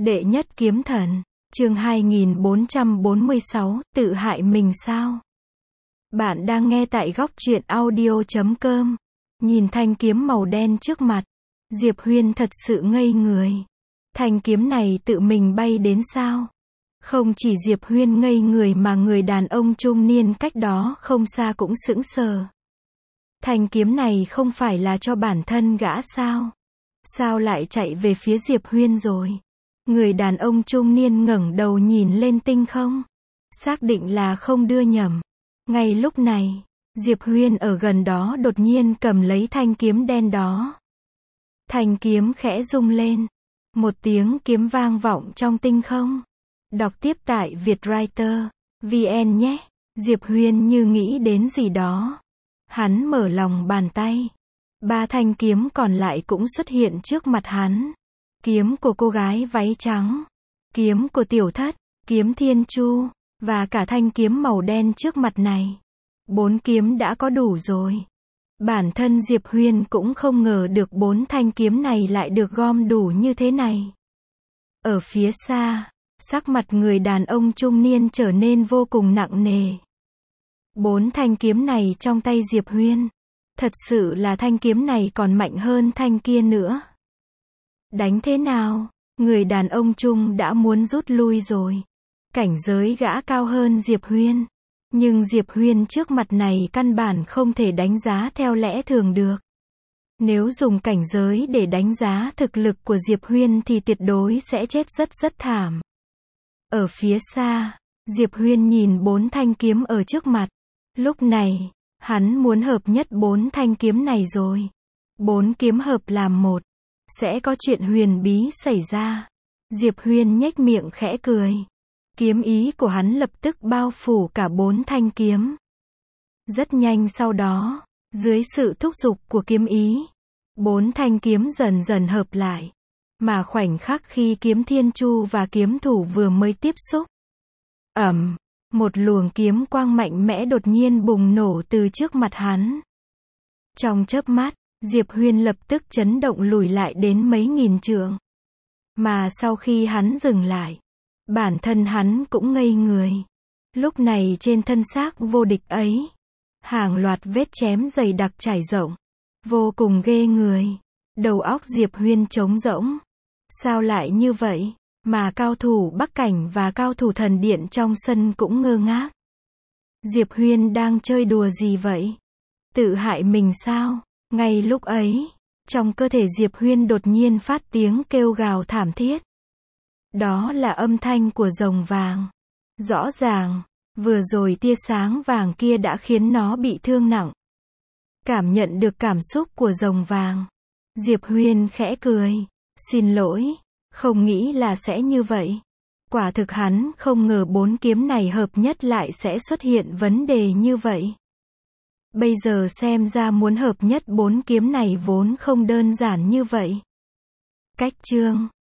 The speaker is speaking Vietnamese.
Đệ nhất kiếm thần, chương 2446, tự hại mình sao? Bạn đang nghe tại góc truyện audio.com. Nhìn thanh kiếm màu đen trước mặt, Diệp Huyên thật sự ngây người. Thanh kiếm này tự mình bay đến sao? Không chỉ Diệp Huyên ngây người mà người đàn ông trung niên cách đó không xa cũng sững sờ. Thanh kiếm này không phải là cho bản thân gã sao? Sao lại chạy về phía Diệp Huyên rồi? Người đàn ông trung niên ngẩng đầu nhìn lên tinh không. Xác định là không đưa nhầm. Ngay lúc này, Diệp Huyên ở gần đó đột nhiên cầm lấy thanh kiếm đen đó. Thanh kiếm khẽ rung lên. Một tiếng kiếm vang vọng trong tinh không. Đọc tiếp tại Vietwriter VN nhé. Diệp Huyên như nghĩ đến gì đó. Hắn mở lòng bàn tay. 3 thanh kiếm còn lại cũng xuất hiện trước mặt hắn. Kiếm của cô gái váy trắng, kiếm của tiểu thất, kiếm thiên chu, và cả thanh kiếm màu đen trước mặt này. 4 kiếm đã có đủ rồi. Bản thân Diệp Huyên cũng không ngờ được 4 thanh kiếm này lại được gom đủ như thế này. Ở phía xa, sắc mặt người đàn ông trung niên trở nên vô cùng nặng nề. 4 thanh kiếm này trong tay Diệp Huyên. Thật sự là thanh kiếm này còn mạnh hơn thanh kia nữa. Đánh thế nào? Người đàn ông trung đã muốn rút lui rồi. Cảnh giới gã cao hơn Diệp Huyên. Nhưng Diệp Huyên trước mặt này căn bản không thể đánh giá theo lẽ thường được. Nếu dùng cảnh giới để đánh giá thực lực của Diệp Huyên thì tuyệt đối sẽ chết rất thảm. Ở phía xa, Diệp Huyên nhìn 4 thanh kiếm ở trước mặt. Lúc này, hắn muốn hợp nhất 4 thanh kiếm này rồi. 4 kiếm hợp làm một. Sẽ có chuyện huyền bí xảy ra. Diệp Huyên nhếch miệng khẽ cười. Kiếm ý của hắn lập tức bao phủ cả 4 thanh kiếm. Rất nhanh sau đó, dưới sự thúc giục của kiếm ý, 4 thanh kiếm dần dần hợp lại. Mà khoảnh khắc khi kiếm thiên chu và kiếm thủ vừa mới tiếp xúc, một luồng kiếm quang mạnh mẽ đột nhiên bùng nổ từ trước mặt hắn. Trong chớp mắt, Diệp Huyên lập tức chấn động lùi lại đến mấy nghìn trượng. Mà sau khi hắn dừng lại, bản thân hắn cũng ngây người. Lúc này trên thân xác vô địch ấy, hàng loạt vết chém dày đặc trải rộng, vô cùng ghê người. Đầu óc Diệp Huyên trống rỗng. Sao lại như vậy? Mà cao thủ Bắc Cảnh và cao thủ thần điện trong sân cũng ngơ ngác. Diệp Huyên đang chơi đùa gì vậy? Tự hại mình sao? Ngay lúc ấy, trong cơ thể Diệp Huyên đột nhiên phát tiếng kêu gào thảm thiết. Đó là âm thanh của rồng vàng. Rõ ràng, vừa rồi tia sáng vàng kia đã khiến nó bị thương nặng. Cảm nhận được cảm xúc của rồng vàng, Diệp Huyên khẽ cười. Xin lỗi, không nghĩ là sẽ như vậy. Quả thực hắn không ngờ 4 kiếm này hợp nhất lại sẽ xuất hiện vấn đề như vậy. Bây giờ xem ra muốn hợp nhất 4 kiếm này vốn không đơn giản như vậy. Cách chương